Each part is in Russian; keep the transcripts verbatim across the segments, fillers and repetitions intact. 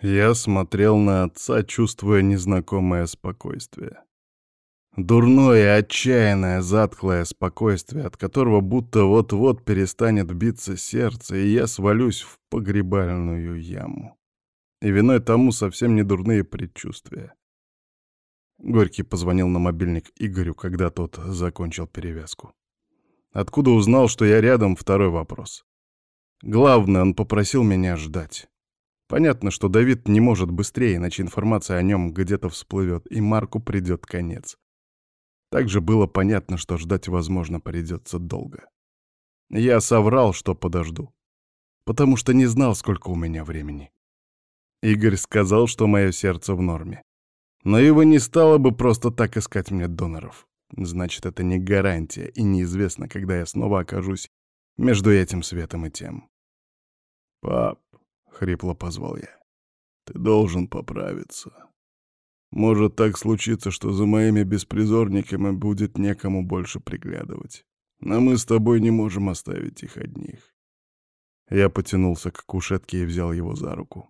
Я смотрел на отца, чувствуя незнакомое спокойствие. Дурное, отчаянное, затхлое спокойствие, от которого будто вот-вот перестанет биться сердце, и я свалюсь в погребальную яму. И виной тому совсем не дурные предчувствия. Горький позвонил на мобильник Игорю, когда тот закончил перевязку. Откуда узнал, что я рядом, второй вопрос. Главное, он попросил меня ждать. Понятно, что Давид не может быстрее, иначе информация о нем где-то всплывет, и Марку придет конец. Также было понятно, что ждать, возможно, придется долго. Я соврал, что подожду, потому что не знал, сколько у меня времени. Игорь сказал, что мое сердце в норме. Но его не стало бы просто так искать мне доноров. Значит, это не гарантия, и неизвестно, когда я снова окажусь между этим светом и тем. «Пап», — хрипло позвал я, — «ты должен поправиться. Может так случиться, что за моими беспризорниками будет некому больше приглядывать. Но мы с тобой не можем оставить их одних». Я потянулся к кушетке и взял его за руку.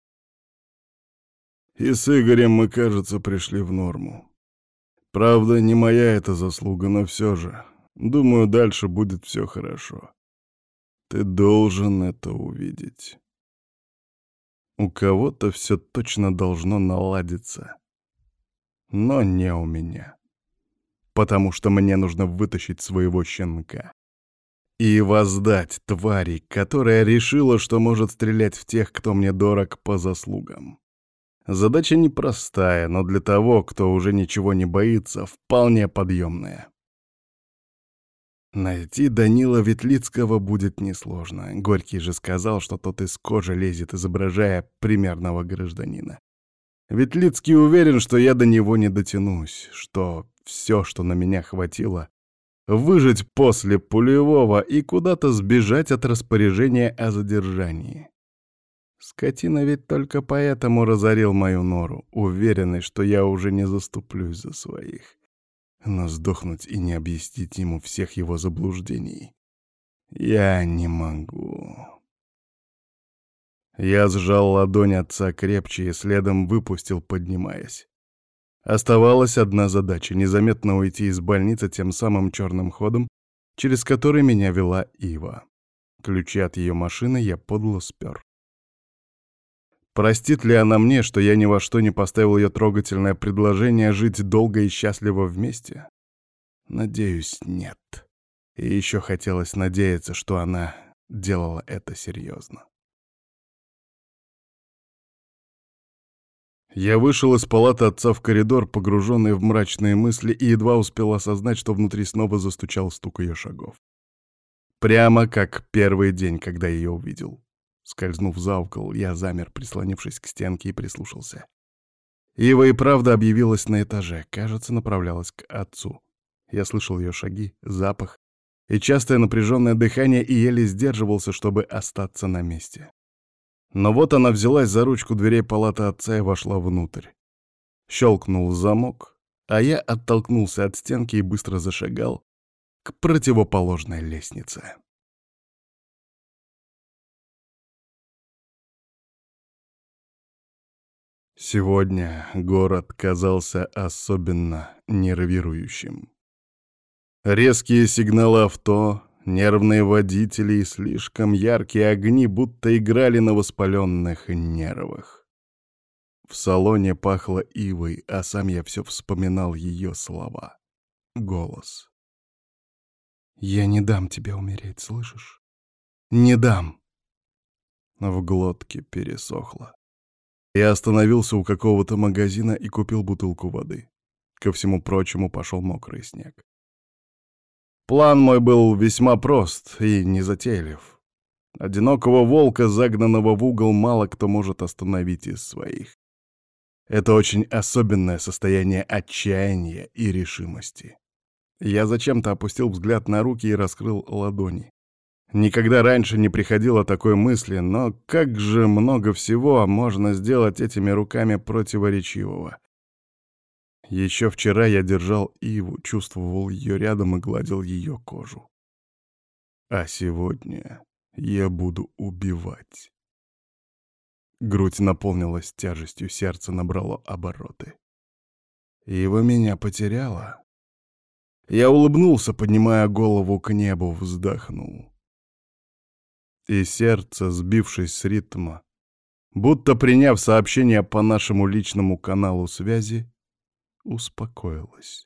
«И с Игорем мы, кажется, пришли в норму. Правда, не моя это заслуга, но все же. Думаю, дальше будет все хорошо. Ты должен это увидеть. У кого-то все точно должно наладиться. Но не у меня. Потому что мне нужно вытащить своего щенка. И воздать твари, которая решила, что может стрелять в тех, кто мне дорог, по заслугам. Задача непростая, но для того, кто уже ничего не боится, вполне подъемная. Найти Данила Ветлицкого будет несложно. Горький же сказал, что тот из кожи лезет, изображая примерного гражданина. Ветлицкий уверен, что я до него не дотянусь, что все, что на меня хватило, выжить после пулевого и куда-то сбежать от распоряжения о задержании. Скотина ведь только поэтому разорил мою нору, уверенный, что я уже не заступлюсь за своих. Но сдохнуть и не объяснить ему всех его заблуждений я не могу. Я сжал ладонь отца крепче и следом выпустил, поднимаясь. Оставалась одна задача — незаметно уйти из больницы тем самым черным ходом, через который меня вела Ива. Ключи от ее машины я подло спер. Простит ли она мне, что я ни во что не поставил ее трогательное предложение жить долго и счастливо вместе? Надеюсь, нет. И еще хотелось надеяться, что она делала это серьезно. Я вышел из палаты отца в коридор, погруженный в мрачные мысли, и едва успел осознать, что внутри снова застучал стук ее шагов. Прямо как первый день, когда ее увидел. Скользнув за угол, я замер, прислонившись к стенке, и прислушался. Ива и правда объявилась на этаже, кажется, направлялась к отцу. Я слышал ее шаги, запах и частое напряженное дыхание и еле сдерживался, чтобы остаться на месте. Но вот она взялась за ручку дверей палаты отца и вошла внутрь. Щелкнул замок, а я оттолкнулся от стенки и быстро зашагал к противоположной лестнице. Сегодня город казался особенно нервирующим. Резкие сигналы авто, нервные водители и слишком яркие огни будто играли на воспаленных нервах. В салоне пахло ивой, а сам я все вспоминал ее слова. Голос. «Я не дам тебе умереть, слышишь? Не дам!» В глотке пересохло. Я остановился у какого-то магазина и купил бутылку воды. Ко всему прочему пошел мокрый снег. План мой был весьма прост и незатейлив. Одинокого волка, загнанного в угол, мало кто может остановить из своих. Это очень особенное состояние отчаяния и решимости. Я зачем-то опустил взгляд на руки и раскрыл ладони. Никогда раньше не приходило такой мысли, но как же много всего можно сделать этими руками противоречивого. Еще вчера я держал Иву, чувствовал ее рядом и гладил ее кожу. А сегодня я буду убивать. Грудь наполнилась тяжестью, сердце набрало обороты. Ива меня потеряла. Я улыбнулся, поднимая голову к небу, вздохнул. И сердце, сбившись с ритма, будто приняв сообщение по нашему личному каналу связи, успокоилось.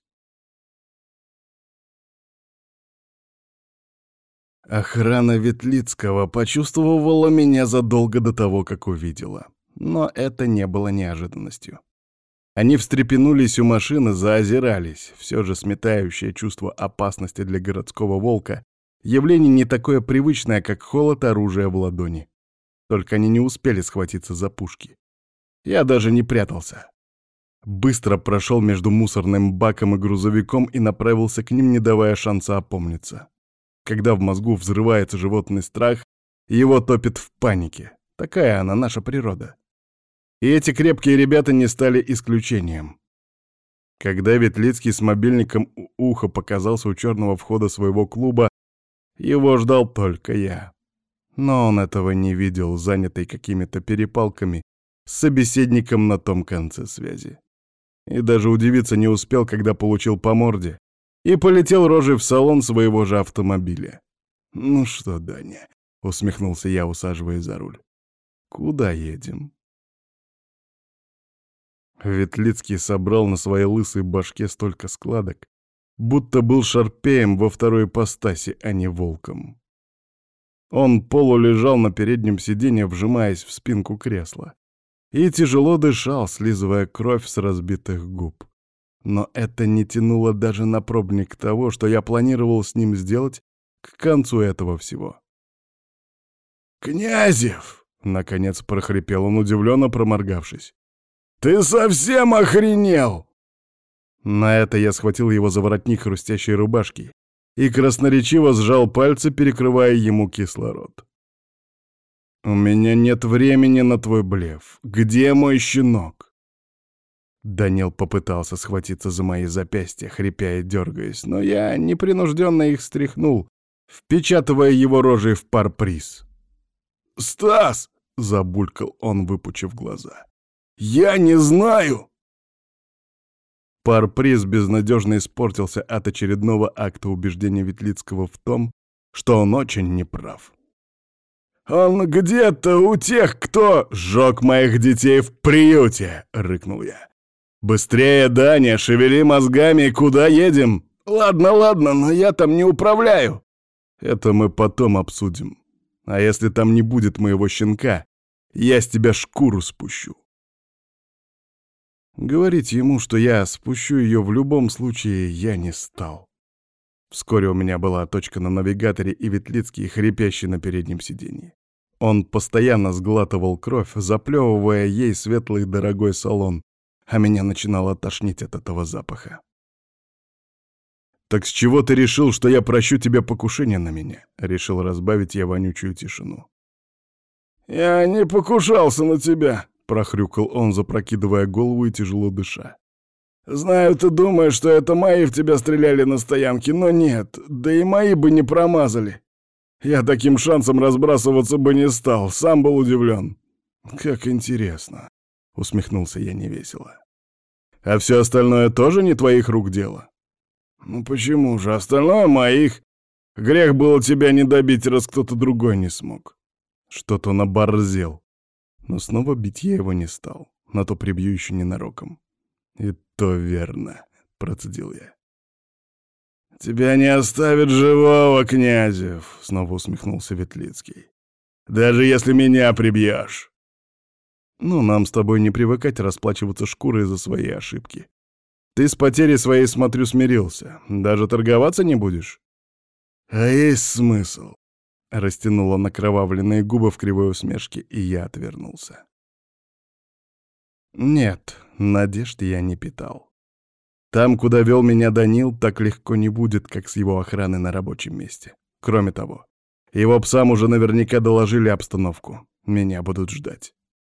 Охрана Ветлицкого почувствовала меня задолго до того, как увидела. Но это не было неожиданностью. Они встрепенулись у машины, заозирались. Все же сметающее чувство опасности для городского волка — явление не такое привычное, как холод оружия в ладони. Только они не успели схватиться за пушки. Я даже не прятался. Быстро прошел между мусорным баком и грузовиком и направился к ним, не давая шанса опомниться. Когда в мозгу взрывается животный страх, его топит в панике. Такая она, наша природа. И эти крепкие ребята не стали исключением. Когда Ветлицкий с мобильником у уха показался у черного входа своего клуба, его ждал только я. Но он этого не видел, занятый какими-то перепалками с собеседником на том конце связи. И даже удивиться не успел, когда получил по морде и полетел рожей в салон своего же автомобиля. «Ну что, Даня?» — усмехнулся я, усаживаясь за руль. «Куда едем?» Ветлицкий собрал на своей лысой башке столько складок, будто был шарпеем во второй ипостаси, а не волком. Он полулежал на переднем сиденье, вжимаясь в спинку кресла, и тяжело дышал, слизывая кровь с разбитых губ. Но это не тянуло даже на пробник того, что я планировал с ним сделать к концу этого всего. «Князев!» — наконец прохрипел он, удивленно проморгавшись. «Ты совсем охренел!» На это я схватил его за воротник хрустящей рубашки и красноречиво сжал пальцы, перекрывая ему кислород. «У меня нет времени на твой блеф. Где мой щенок?» Данил попытался схватиться за мои запястья, хрипя и дергаясь, но я непринужденно их стряхнул, впечатывая его рожей в парприз. «Стас!» — забулькал он, выпучив глаза. «Я не знаю!» Парприз безнадежно испортился от очередного акта убеждения Ветлицкого в том, что он очень неправ. «Он где-то у тех, кто сжег моих детей в приюте!» — рыкнул я. «Быстрее, Даня, шевели мозгами, куда едем?» «Ладно, ладно, но я там не управляю!» «Это мы потом обсудим. А если там не будет моего щенка, я с тебя шкуру спущу». Говорить ему, что я спущу ее в любом случае, я не стал. Вскоре у меня была точка на навигаторе и Ветлицкий, хрипящий на переднем сиденье. Он постоянно сглатывал кровь, заплевывая ей светлый дорогой салон, а меня начинало тошнить от этого запаха. «Так с чего ты решил, что я прощу тебе покушение на меня?» — решил разбавить я вонючую тишину. «Я не покушался на тебя», — прохрюкал он, запрокидывая голову и тяжело дыша. «Знаю, ты думаешь, что это мои в тебя стреляли на стоянке, но нет, да и мои бы не промазали. Я таким шансом разбрасываться бы не стал, сам был удивлен». «Как интересно», — усмехнулся я невесело. «А все остальное тоже не твоих рук дело?» «Ну почему же? Остальное моих. Грех было тебя не добить, раз кто-то другой не смог». Что-то он оборзел. Но снова бить я его не стал, на то прибью еще ненароком. «И то верно», — процедил я. «Тебя не оставит живого, Князев», — снова усмехнулся Ветлицкий. «Даже если меня прибьешь». «Ну, нам с тобой не привыкать расплачиваться шкурой за свои ошибки. Ты с потерей своей, смотрю, смирился. Даже торговаться не будешь?» «А есть смысл», — растянул он окровавленные губы в кривой усмешке, и я отвернулся. Нет, надежд я не питал. Там, куда вел меня Данил, так легко не будет, как с его охраной на рабочем месте. Кроме того, его псам уже наверняка доложили обстановку. Меня будут ждать.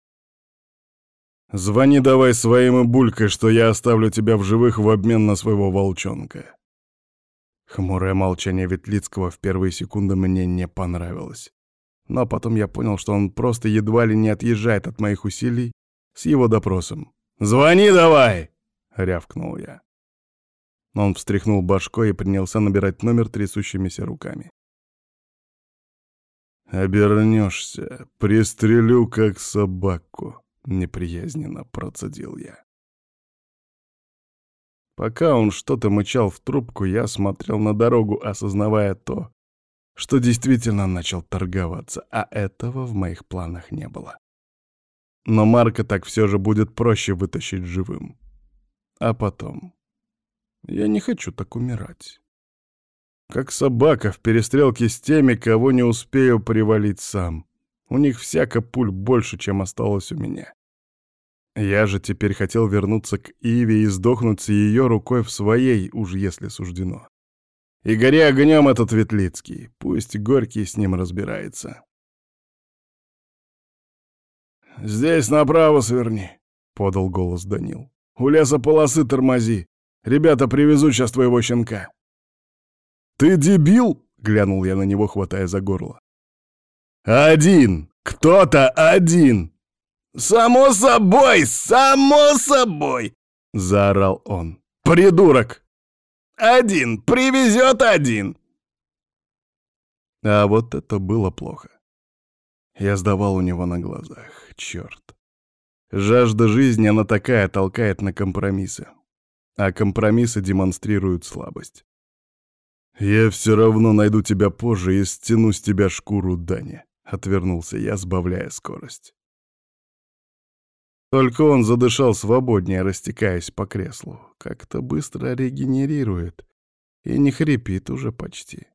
«Звони давай своим и булькой, что я оставлю тебя в живых в обмен на своего волчонка». Хмурое молчание Ветлицкого в первые секунды мне не понравилось. Но потом я понял, что он просто едва ли не отъезжает от моих усилий с его допросом. «Звони давай!» — рявкнул я. Он встряхнул башкой и принялся набирать номер трясущимися руками. «Обернешься, пристрелю как собаку», — неприязненно процедил я. Пока он что-то мычал в трубку, я смотрел на дорогу, осознавая то, что действительно начал торговаться, а этого в моих планах не было. Но Марка так все же будет проще вытащить живым. А потом... Я не хочу так умирать. Как собака в перестрелке с теми, кого не успею привалить сам. У них всяко пуль больше, чем осталось у меня. Я же теперь хотел вернуться к Иве и сдохнуть с ее рукой в своей, уж если суждено. И гори огнем этот Ветлицкий, пусть Горький с ним разбирается. «Здесь направо сверни», — подал голос Данил. «У лесополосы тормози. Ребята привезут сейчас твоего щенка». «Ты дебил?» — глянул я на него, хватая за горло. «Один! Кто-то один!» «Само собой! Само собой!» — заорал он. «Придурок! Один! Привезет один!» А вот это было плохо. Я сдавал у него на глазах. Черт. Жажда жизни, она такая, толкает на компромиссы. А компромиссы демонстрируют слабость. «Я все равно найду тебя позже и стяну с тебя шкуру, Даня», — отвернулся я, сбавляя скорость. Только он задышал свободнее, растекаясь по креслу. Как-то быстро регенерирует и не хрипит уже почти.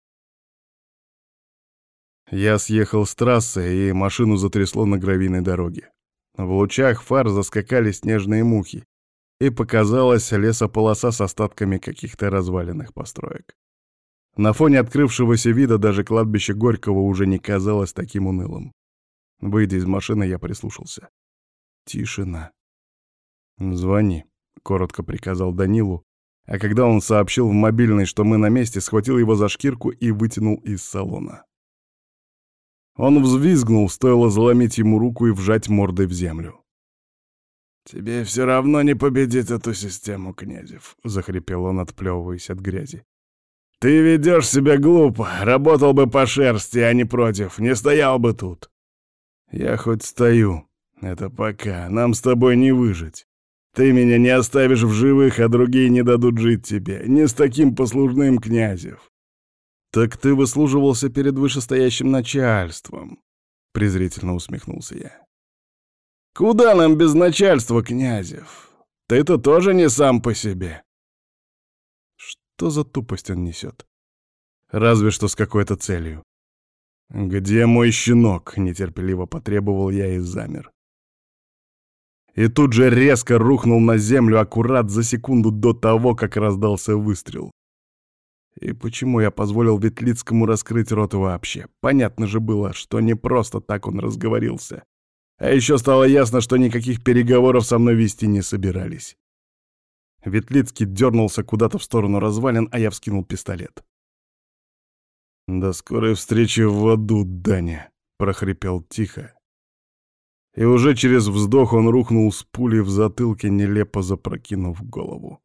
Я съехал с трассы, и машину затрясло на гравийной дороге. В лучах фар заскакали снежные мухи, и показалась лесополоса с остатками каких-то разваленных построек. На фоне открывшегося вида даже кладбище Горького уже не казалось таким унылым. Выйдя из машины, я прислушался. Тишина. «Звони», — коротко приказал Данилу, а когда он сообщил в мобильный, что мы на месте, схватил его за шкирку и вытянул из салона. Он взвизгнул, стоило заломить ему руку и вжать мордой в землю. «Тебе все равно не победить эту систему, Князев», — захрипел он, отплевываясь от грязи. «Ты ведешь себя глупо, работал бы по шерсти, а не против, не стоял бы тут». «Я хоть стою. Это пока, нам с тобой не выжить. Ты меня не оставишь в живых, а другие не дадут жить тебе. Не с таким послужным, Князев». «Так ты выслуживался перед вышестоящим начальством», — презрительно усмехнулся я. «Куда нам без начальства, Князев? Ты-то тоже не сам по себе». Что за тупость он несет? Разве что с какой-то целью. «Где мой щенок?» — нетерпеливо потребовал я и замер. И тут же резко рухнул на землю аккурат за секунду до того, как раздался выстрел. И почему я позволил Ветлицкому раскрыть рот вообще? Понятно же было, что не просто так он разговорился. А еще стало ясно, что никаких переговоров со мной вести не собирались. Ветлицкий дернулся куда-то в сторону развалин, а я вскинул пистолет. «До скорой встречи в аду, Даня», — прохрипел тихо. И уже через вздох он рухнул с пулей в затылке, нелепо запрокинув голову.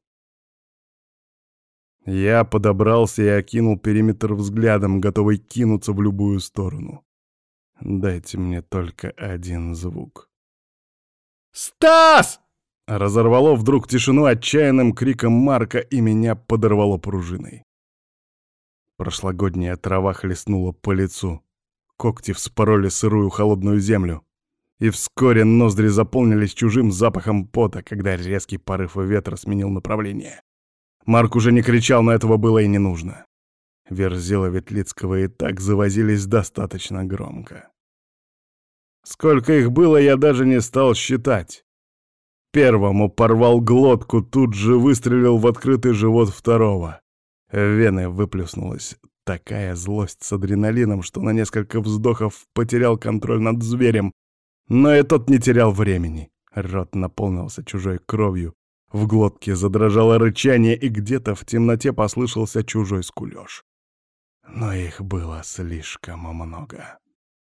Я подобрался и окинул периметр взглядом, готовый кинуться в любую сторону. Дайте мне только один звук. «Стас!» Разорвало вдруг тишину отчаянным криком Марка, и меня подорвало пружиной. Прошлогодняя трава хлестнула по лицу. Когти вспороли сырую холодную землю. И вскоре ноздри заполнились чужим запахом пота, когда резкий порыв ветра сменил направление. Марк уже не кричал, но этого было и не нужно. Верзила Ветлицкого и так завозились достаточно громко. Сколько их было, я даже не стал считать. Первому порвал глотку, тут же выстрелил в открытый живот второго. В вены выплеснулась такая злость с адреналином, что на несколько вздохов потерял контроль над зверем, но и тот не терял времени. Рот наполнился чужой кровью, в глотке задрожало рычание, и где-то в темноте послышался чужой скулёж. Но их было слишком много.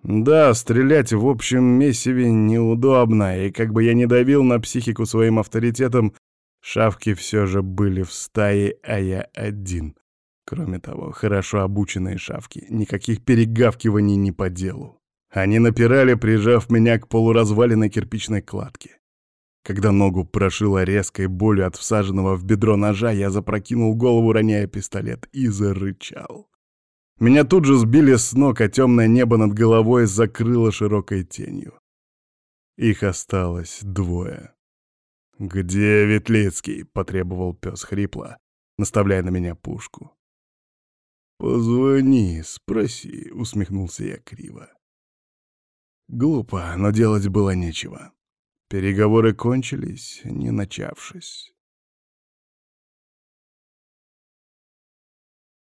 Да, стрелять в общем месиве неудобно, и как бы я ни давил на психику своим авторитетом, шавки все же были в стае, а я один. Кроме того, хорошо обученные шавки, никаких перегавкиваний не по делу. Они напирали, прижав меня к полуразваленной кирпичной кладке. Когда ногу прошило резкой болью от всаженного в бедро ножа, я запрокинул голову, роняя пистолет, и зарычал. Меня тут же сбили с ног, а темное небо над головой закрыло широкой тенью. Их осталось двое. «Где Ветлицкий?» — потребовал пес хрипло, наставляя на меня пушку. «Позвони, спроси», — усмехнулся я криво. Глупо, но делать было нечего. Переговоры кончились, не начавшись.